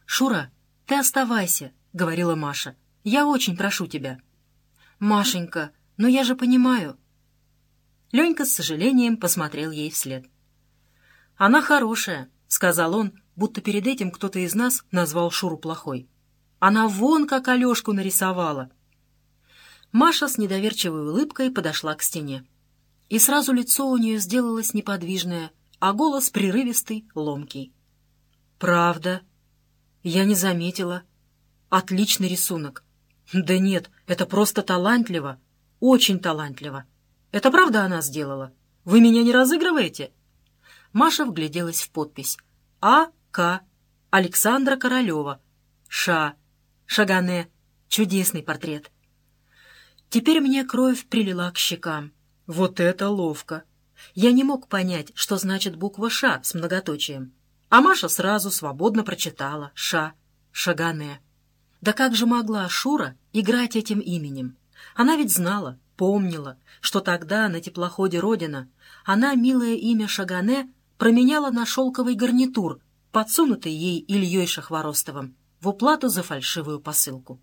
«Шура, ты оставайся», — говорила Маша. «Я очень прошу тебя». «Машенька, но я же понимаю». Ленька с сожалением посмотрел ей вслед. «Она хорошая», — сказал он, будто перед этим кто-то из нас назвал Шуру плохой. «Она вон как Алешку нарисовала». Маша с недоверчивой улыбкой подошла к стене. И сразу лицо у нее сделалось неподвижное, а голос прерывистый, ломкий. «Правда? Я не заметила. Отличный рисунок. Да нет, это просто талантливо, очень талантливо. Это правда она сделала? Вы меня не разыгрываете?» Маша вгляделась в подпись. А.К. Александра Королева. Ша. Шагане. Чудесный портрет. Теперь мне кровь прилила к щекам. Вот это ловко! Я не мог понять, что значит буква «Ш» с многоточием. А Маша сразу свободно прочитала «Ша», «Шагане». Да как же могла Шура играть этим именем? Она ведь знала, помнила, что тогда на теплоходе «Родина» она милое имя Шагане променяла на шелковый гарнитур, подсунутый ей Ильей Шахворостовым, в уплату за фальшивую посылку.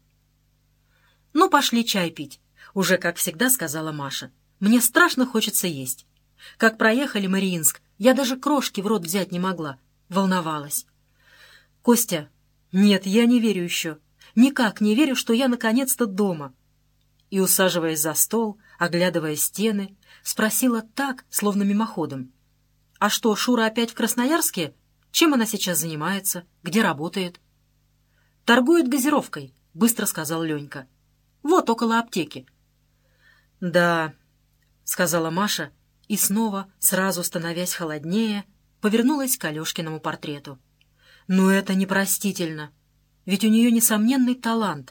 «Ну, пошли чай пить», — уже, как всегда, сказала Маша. «Мне страшно хочется есть. Как проехали Мариинск, я даже крошки в рот взять не могла. Волновалась». «Костя, нет, я не верю еще. Никак не верю, что я наконец-то дома». И, усаживаясь за стол, оглядывая стены, спросила так, словно мимоходом. «А что, Шура опять в Красноярске? Чем она сейчас занимается? Где работает?» «Торгует газировкой», — быстро сказал Ленька. «Вот около аптеки». «Да», — сказала Маша, и снова, сразу становясь холоднее, повернулась к Алешкиному портрету. «Ну это непростительно, ведь у нее несомненный талант.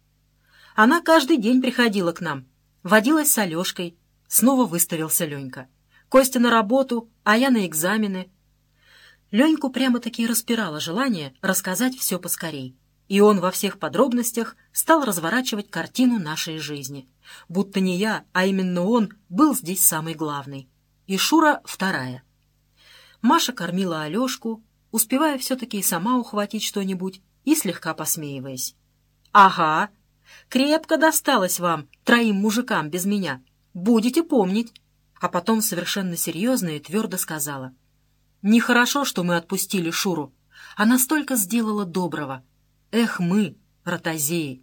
Она каждый день приходила к нам, водилась с Алешкой», — снова выставился Ленька. «Костя на работу, а я на экзамены». Леньку прямо-таки распирало желание рассказать все поскорей, и он во всех подробностях стал разворачивать картину нашей жизни. Будто не я, а именно он был здесь самый главный. И Шура вторая. Маша кормила Алешку, успевая все-таки и сама ухватить что-нибудь и слегка посмеиваясь. «Ага, крепко досталось вам, троим мужикам без меня. Будете помнить». А потом совершенно серьезно и твердо сказала. «Нехорошо, что мы отпустили Шуру. Она столько сделала доброго. Эх мы, ротозеи».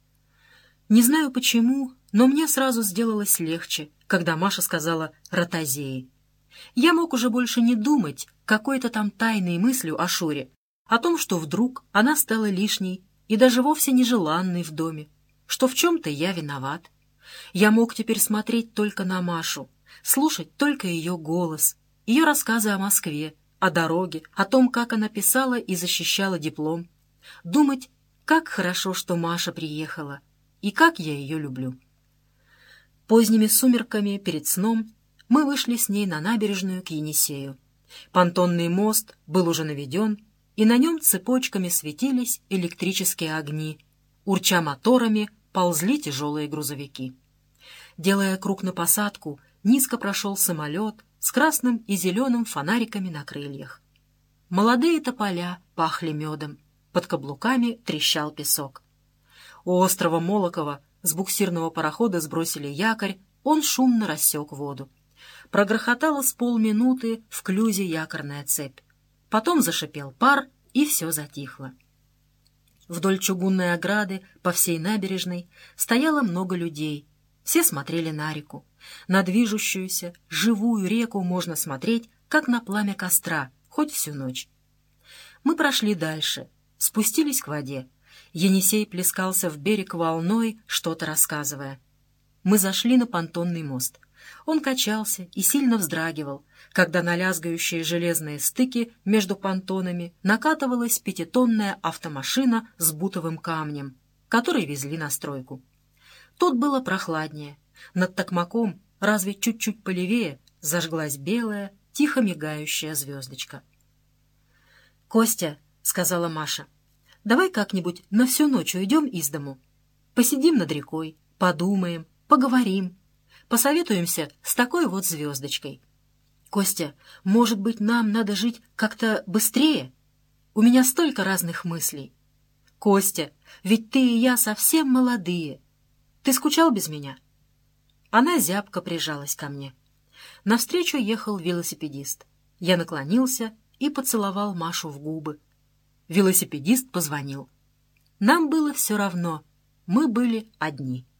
Не знаю почему, но мне сразу сделалось легче, когда Маша сказала «ротозеи». Я мог уже больше не думать какой-то там тайной мыслью о Шуре, о том, что вдруг она стала лишней и даже вовсе нежеланной в доме, что в чем-то я виноват. Я мог теперь смотреть только на Машу, слушать только ее голос, ее рассказы о Москве, о дороге, о том, как она писала и защищала диплом, думать, как хорошо, что Маша приехала, и как я ее люблю. Поздними сумерками перед сном мы вышли с ней на набережную к Енисею. Понтонный мост был уже наведен, и на нем цепочками светились электрические огни. Урча моторами ползли тяжелые грузовики. Делая круг на посадку, низко прошел самолет с красным и зеленым фонариками на крыльях. Молодые тополя пахли медом, под каблуками трещал песок. У острова Молокова с буксирного парохода сбросили якорь, он шумно рассек воду. Прогрохотало с полминуты в клюзе якорная цепь. Потом зашипел пар, и все затихло. Вдоль чугунной ограды по всей набережной стояло много людей. Все смотрели на реку. На движущуюся, живую реку можно смотреть, как на пламя костра, хоть всю ночь. Мы прошли дальше, спустились к воде. Енисей плескался в берег волной, что-то рассказывая. Мы зашли на понтонный мост. Он качался и сильно вздрагивал, когда на лязгающие железные стыки между понтонами накатывалась пятитонная автомашина с бутовым камнем, который везли на стройку. Тут было прохладнее. Над Токмаком, разве чуть-чуть полевее, зажглась белая, тихо мигающая звездочка. «Костя», — сказала Маша, — «давай как-нибудь на всю ночь уйдем из дому. Посидим над рекой, подумаем, поговорим, посоветуемся с такой вот звездочкой. Костя, может быть, нам надо жить как-то быстрее? У меня столько разных мыслей. Костя, ведь ты и я совсем молодые. Ты скучал без меня?» Она зябко прижалась ко мне. Навстречу ехал велосипедист. Я наклонился и поцеловал Машу в губы. Велосипедист позвонил. Нам было все равно. Мы были одни.